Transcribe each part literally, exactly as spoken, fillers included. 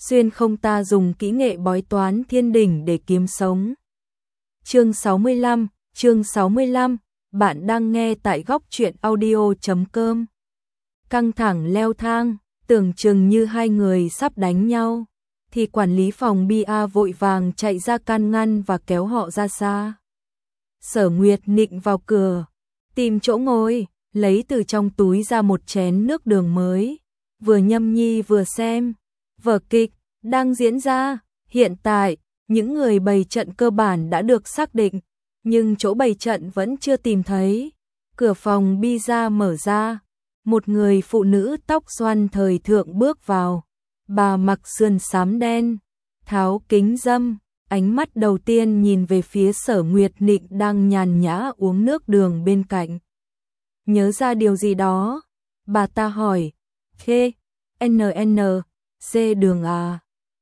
xuyên không ta dùng kỹ nghệ bói toán thiên đỉnh để kiếm sống. Chương sáu mươi lăm, chương sáu mươi lăm, bạn đang nghe tại góc truyện audio chấm com. Căng thẳng leo thang, tưởng chừng như hai người sắp đánh nhau, thì quản lý phòng bia vội vàng chạy ra can ngăn và kéo họ ra xa. Sở Nguyệt nịnh vào cửa, tìm chỗ ngồi, lấy từ trong túi ra một chén nước đường mới, vừa nhâm nhi vừa xem. Vở kịch đang diễn ra, hiện tại, những người bày trận cơ bản đã được xác định, nhưng chỗ bày trận vẫn chưa tìm thấy. Cửa phòng bia mở ra, một người phụ nữ tóc xoăn thời thượng bước vào. Bà mặc sườn xám đen, tháo kính râm, ánh mắt đầu tiên nhìn về phía Sở Nguyệt Nịnh đang nhàn nhã uống nước đường bên cạnh. Nhớ ra điều gì đó, bà ta hỏi, khê, en en, C đường à?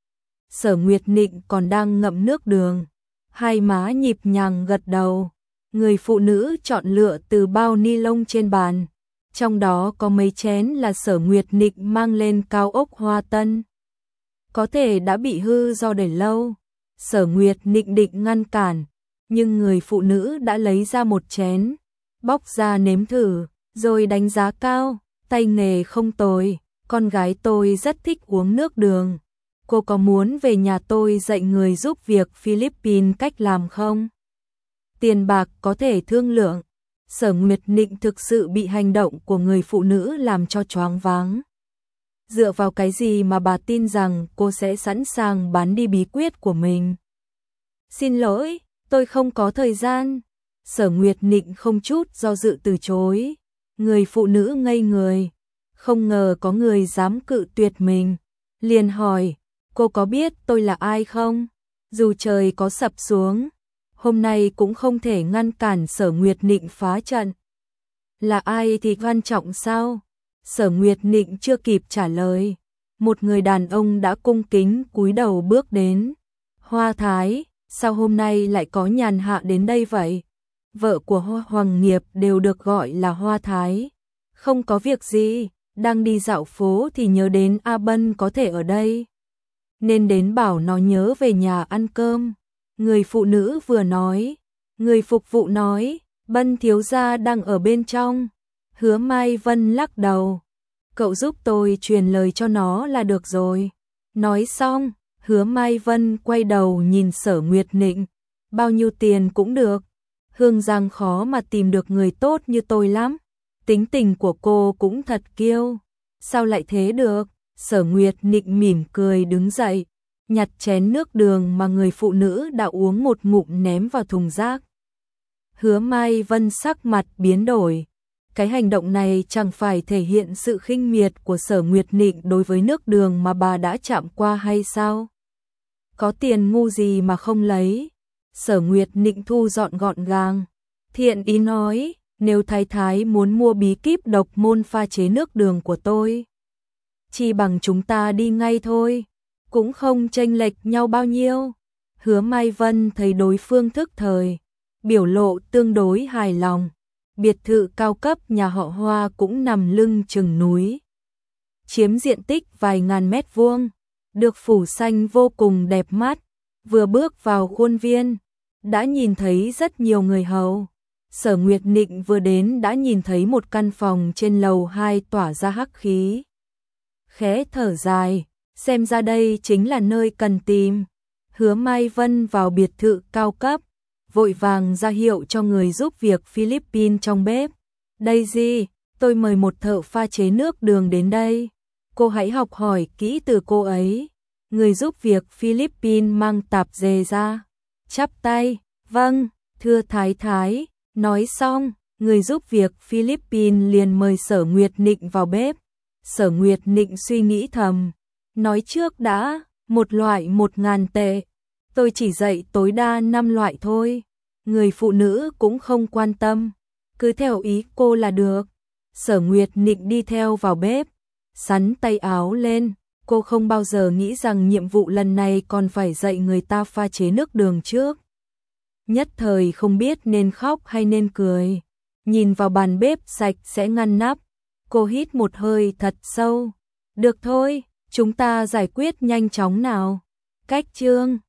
Sở Nguyệt Nịnh còn đang ngậm nước đường, hai má nhịp nhàng gật đầu. Người phụ nữ chọn lựa từ bao ni lông trên bàn, trong đó có mấy chén là Sở Nguyệt Nịnh mang lên cao ốc Hoa Tân. Có thể đã bị hư do để lâu. Sở Nguyệt Nịnh định ngăn cản, nhưng người phụ nữ đã lấy ra một chén, bóc ra nếm thử, rồi đánh giá cao, tay nghề không tồi, con gái tôi rất thích uống nước đường. Cô có muốn về nhà tôi dạy người giúp việc Philippines cách làm không? Tiền bạc có thể thương lượng. Sở Nguyệt Nịnh thực sự bị hành động của người phụ nữ làm cho choáng váng. Dựa vào cái gì mà bà tin rằng cô sẽ sẵn sàng bán đi bí quyết của mình? Xin lỗi, tôi không có thời gian. Sở Nguyệt Nịnh không chút do dự từ chối. Người phụ nữ ngây người, không ngờ có người dám cự tuyệt mình. Liền hỏi, cô có biết tôi là ai không? Dù trời có sập xuống, hôm nay cũng không thể ngăn cản Sở Nguyệt Nịnh phá trận. Là ai thì quan trọng sao? Sở Nguyệt Nịnh chưa kịp trả lời, một người đàn ông đã cung kính cúi đầu bước đến. Hoa Thái, sao hôm nay lại có nhàn hạ đến đây vậy? Vợ của Hoa Hoàng Nghiệp đều được gọi là Hoa Thái. Không có việc gì, đang đi dạo phố thì nhớ đến A Bân có thể ở đây, nên đến bảo nó nhớ về nhà ăn cơm. Người phụ nữ vừa nói, người phục vụ nói, Bân thiếu gia đang ở bên trong. Hứa Mai Vân lắc đầu, cậu giúp tôi truyền lời cho nó là được rồi. Nói xong, Hứa Mai Vân quay đầu nhìn Sở Nguyệt Nịnh, bao nhiêu tiền cũng được. Hương Giang khó mà tìm được người tốt như tôi lắm. Tính tình của cô cũng thật kiêu. Sao lại thế được? Sở Nguyệt Nịnh mỉm cười đứng dậy, nhặt chén nước đường mà người phụ nữ đã uống một ngụm ném vào thùng rác. Hứa Mai Vân sắc mặt biến đổi. Cái hành động này chẳng phải thể hiện sự khinh miệt của Sở Nguyệt Nịnh đối với nước đường mà bà đã chạm qua hay sao? Có tiền ngu gì mà không lấy? Sở Nguyệt Nịnh thu dọn gọn gàng, thiện ý nói, nếu thái thái muốn mua bí kíp độc môn pha chế nước đường của tôi, chỉ bằng chúng ta đi ngay thôi, cũng không chênh lệch nhau bao nhiêu. Hứa Mai Vân thấy đối phương thức thời, biểu lộ tương đối hài lòng. Biệt thự cao cấp nhà họ Hoa cũng nằm lưng chừng núi, chiếm diện tích vài ngàn mét vuông, được phủ xanh vô cùng đẹp mắt. Vừa bước vào khuôn viên, đã nhìn thấy rất nhiều người hầu. Sở Nguyệt Nịnh vừa đến đã nhìn thấy một căn phòng trên lầu hai tỏa ra hắc khí. Khẽ thở dài, xem ra đây chính là nơi cần tìm. Hứa Mai Vân vào biệt thự cao cấp, vội vàng ra hiệu cho người giúp việc Philippines trong bếp. Đây gì, tôi mời một thợ pha chế nước đường đến đây. Cô hãy học hỏi kỹ từ cô ấy. Người giúp việc Philippines mang tạp dề ra, chắp tay, vâng, thưa thái thái. Nói xong, người giúp việc Philippines liền mời Sở Nguyệt Nịnh vào bếp. Sở Nguyệt Nịnh suy nghĩ thầm, nói trước đã, một loại một ngàn tệ. Tôi chỉ dạy tối đa năm loại thôi. Người phụ nữ cũng không quan tâm, cứ theo ý cô là được. Sở Nguyệt Nịnh đi theo vào bếp, xắn tay áo lên. Cô không bao giờ nghĩ rằng nhiệm vụ lần này còn phải dạy người ta pha chế nước đường trước. Nhất thời không biết nên khóc hay nên cười. Nhìn vào bàn bếp sạch sẽ ngăn nắp, cô hít một hơi thật sâu. Được thôi, Chúng ta giải quyết nhanh chóng nào. Cách chương